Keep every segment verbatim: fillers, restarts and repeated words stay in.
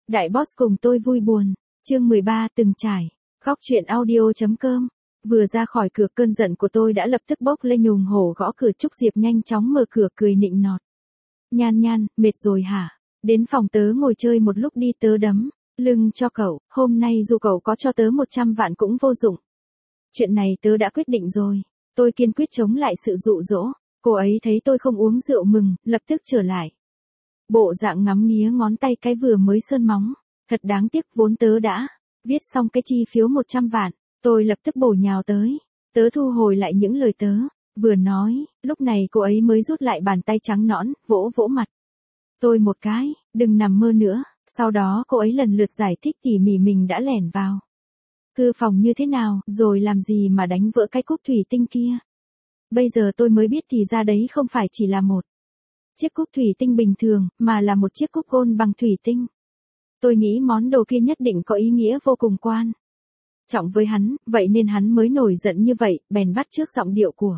Đại boss cùng tôi vui buồn. Chương mười ba từng trải. Góc truyện audio.com. Vừa ra khỏi cửa cơn giận của tôi đã lập tức bốc lên nhùng hổ gõ cửa. Trúc Diệp nhanh chóng mở cửa cười nịnh nọt. Nhan Nhan, mệt rồi hả? Đến phòng tớ ngồi chơi một lúc đi, tớ đấm lưng cho cậu. Hôm nay dù cậu có cho tớ một trăm vạn cũng vô dụng. Chuyện này tớ đã quyết định rồi. Tôi kiên quyết chống lại sự dụ dỗ. Cô ấy thấy tôi không uống rượu mừng, lập tức trở lại. Bộ dạng ngắm nghía ngón tay cái vừa mới sơn móng. Thật đáng tiếc, vốn tớ đã viết xong cái chi phiếu một trăm vạn. Tôi lập tức bổ nhào tới. Tớ thu hồi lại những lời tớ vừa nói. Lúc này cô ấy mới rút lại bàn tay trắng nõn, vỗ vỗ mặt tôi một cái. Đừng nằm mơ nữa. Sau đó cô ấy lần lượt giải thích tỉ mỉ mình đã lẻn vào thư phòng như thế nào, rồi làm gì mà đánh vỡ cái cúp thủy tinh kia. Bây giờ tôi mới biết thì ra đấy không phải chỉ là một chiếc cúp thủy tinh bình thường, mà là một chiếc cúp gold bằng thủy tinh. Tôi nghĩ món đồ kia nhất định có ý nghĩa vô cùng quan trọng với hắn, vậy nên hắn mới nổi giận như vậy, bèn bắt chước giọng điệu của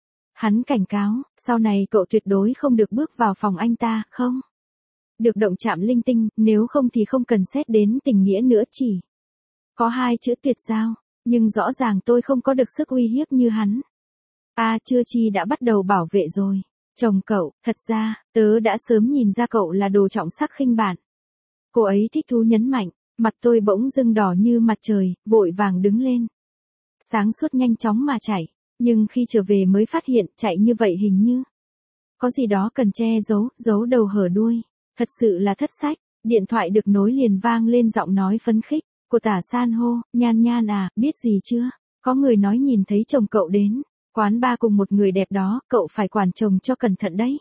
hắn cảnh cáo, sau này cậu tuyệt đối không được bước vào phòng anh ta, không được động chạm linh tinh, nếu không thì không cần xét đến tình nghĩa nữa, chỉ có hai chữ tuyệt giao. Nhưng rõ ràng tôi không có được sức uy hiếp như hắn. À, chưa chi đã bắt đầu bảo vệ rồi. Chồng cậu, thật ra, tớ đã sớm nhìn ra cậu là đồ trọng sắc khinh bạn. Cô ấy thích thú nhấn mạnh, mặt tôi bỗng dưng đỏ như mặt trời, vội vàng đứng lên. Sáng suốt nhanh chóng mà chạy, nhưng khi trở về mới phát hiện chạy như vậy hình như có gì đó cần che giấu, giấu đầu hở đuôi. Thật sự là thất sách. Điện thoại được nối liền vang lên giọng nói phấn khích của Tả San hô. Nhan Nhan à, biết gì chưa? Có người nói nhìn thấy chồng cậu đến quán bar cùng một người đẹp đó, cậu phải quản chồng cho cẩn thận đấy.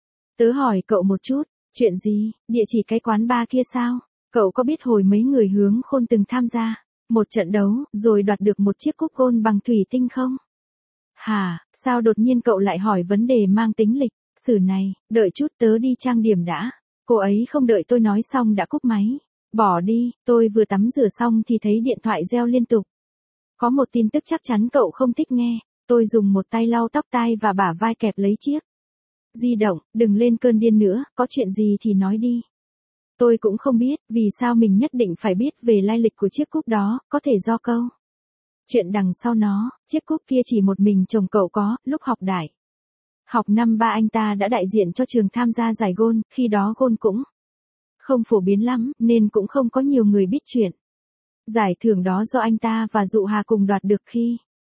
Tớ hỏi cậu một chút, chuyện gì? Địa chỉ cái quán bar kia sao? Cậu có biết hồi mấy người Hướng Khôn từng tham gia một trận đấu, rồi đoạt được một chiếc cúp gold bằng thủy tinh không? Hả, sao đột nhiên cậu lại hỏi vấn đề mang tính lịch sử này? Đợi chút, tớ đi trang điểm đã. Cô ấy không đợi tôi nói xong đã cúp máy. Bỏ đi, tôi vừa tắm rửa xong thì thấy điện thoại reo liên tục. Có một tin tức chắc chắn cậu không thích nghe. Tôi dùng một tay lau tóc tai và bả vai kẹp lấy chiếc di động. Đừng lên cơn điên nữa, có chuyện gì thì nói đi. Tôi cũng không biết vì sao mình nhất định phải biết về lai lịch của chiếc cúp đó, có thể do câu chuyện đằng sau nó. Chiếc cúp kia chỉ một mình chồng cậu có. Lúc học đại học năm ba anh ta đã đại diện cho trường tham gia giải gôn, khi đó gôn cũng không phổ biến lắm, nên cũng không có nhiều người biết chuyện. Giải thưởng đó do anh ta và Dụ Hà cùng đoạt được, khi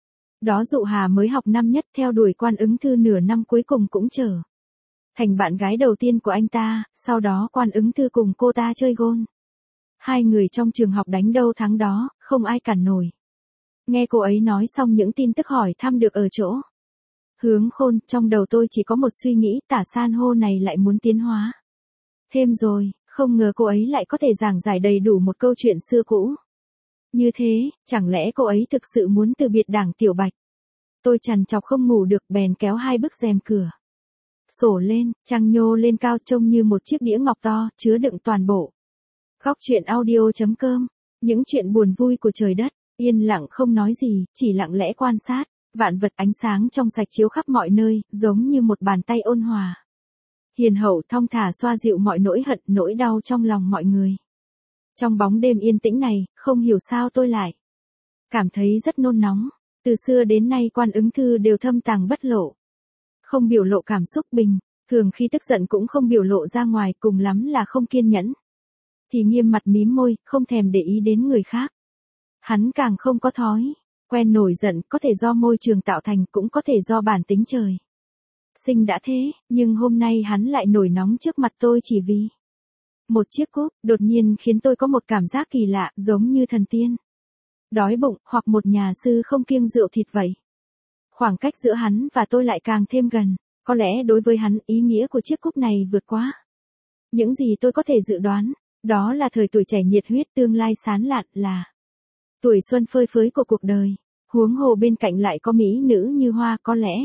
đó Dụ Hà mới học năm nhất, theo đuổi Quan Ứng Thư nửa năm cuối cùng cũng trở thành bạn gái đầu tiên của anh ta, sau đó Quan Ứng Thư cùng cô ta chơi gôn. Hai người trong trường học đánh đâu thắng đó, không ai cản nổi. Nghe cô ấy nói xong những tin tức hỏi thăm được ở chỗ Hướng Khôn, trong đầu tôi chỉ có một suy nghĩ, Tả San hô này lại muốn tiến hóa thêm rồi. Không ngờ cô ấy lại có thể giảng giải đầy đủ một câu chuyện xưa cũ như thế. Chẳng lẽ cô ấy thực sự muốn từ biệt Đảng Tiểu Bạch? Tôi trằn trọc không ngủ được, bèn kéo hai bức rèm cửa sổ lên, trăng nhô lên cao trông như một chiếc đĩa ngọc to, chứa đựng toàn bộ. Góc truyện audio.com. Những chuyện buồn vui của trời đất. Yên lặng không nói gì, chỉ lặng lẽ quan sát. Vạn vật ánh sáng trong sạch chiếu khắp mọi nơi, giống như một bàn tay ôn hòa hiền hậu thong thả xoa dịu mọi nỗi hận, nỗi đau trong lòng mọi người. Trong bóng đêm yên tĩnh này, không hiểu sao tôi lại cảm thấy rất nôn nóng. Từ xưa đến nay Quan Ứng Thư đều thâm tàng bất lộ, không biểu lộ cảm xúc bình thường, khi tức giận cũng không biểu lộ ra ngoài, cùng lắm là không kiên nhẫn thì nghiêm mặt mím môi, không thèm để ý đến người khác. Hắn càng không có thói quen nổi giận, có thể do môi trường tạo thành, cũng có thể do bản tính trời sinh đã thế, nhưng hôm nay hắn lại nổi nóng trước mặt tôi chỉ vì một chiếc cúp. Đột nhiên khiến tôi có một cảm giác kỳ lạ, giống như thần tiên đói bụng, hoặc một nhà sư không kiêng rượu thịt vậy. Khoảng cách giữa hắn và tôi lại càng thêm gần. Có lẽ đối với hắn, ý nghĩa của chiếc cúp này vượt quá những gì tôi có thể dự đoán. Đó là thời tuổi trẻ nhiệt huyết, tương lai sáng lạn, là tuổi xuân phơi phới của cuộc đời. Huống hồ bên cạnh lại có mỹ nữ như hoa, có lẽ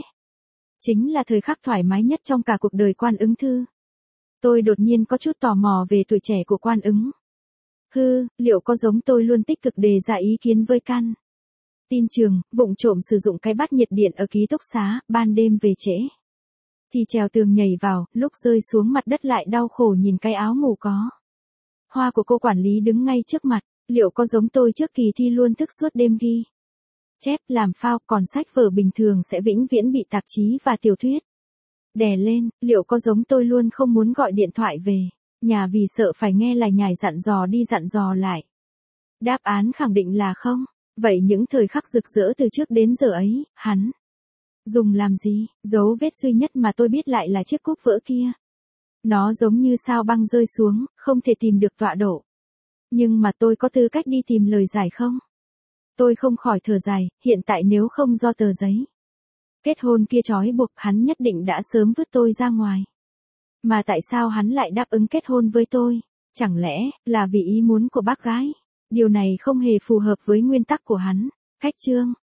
chính là thời khắc thoải mái nhất trong cả cuộc đời Quan Ứng Thư. Tôi đột nhiên có chút tò mò về tuổi trẻ của Quan Ứng Thư, liệu có giống tôi luôn tích cực đề ra ý kiến với căn tin trường, vụng trộm sử dụng cái bát nhiệt điện ở ký túc xá, ban đêm về trễ thì trèo tường nhảy vào, lúc rơi xuống mặt đất lại đau khổ nhìn cái áo ngủ có Hoa của cô quản lý đứng ngay trước mặt, liệu có giống tôi trước kỳ thi luôn thức suốt đêm ghi chép làm phao, còn sách vở bình thường sẽ vĩnh viễn bị tạp chí và tiểu thuyết đè lên, liệu có giống tôi luôn không muốn gọi điện thoại về nhà vì sợ phải nghe lời nhài dặn dò đi dặn dò lại? Đáp án khẳng định là không. Vậy những thời khắc rực rỡ từ trước đến giờ ấy, hắn dùng làm gì? Dấu vết duy nhất mà tôi biết lại là chiếc cúp vỡ kia. Nó giống như sao băng rơi xuống, không thể tìm được tọa độ. Nhưng mà tôi có tư cách đi tìm lời giải không? Tôi không khỏi thở dài, hiện tại nếu không do tờ giấy kết hôn kia trói buộc, hắn nhất định đã sớm vứt tôi ra ngoài. Mà tại sao hắn lại đáp ứng kết hôn với tôi? Chẳng lẽ là vì ý muốn của bác gái? Điều này không hề phù hợp với nguyên tắc của hắn. Khách trương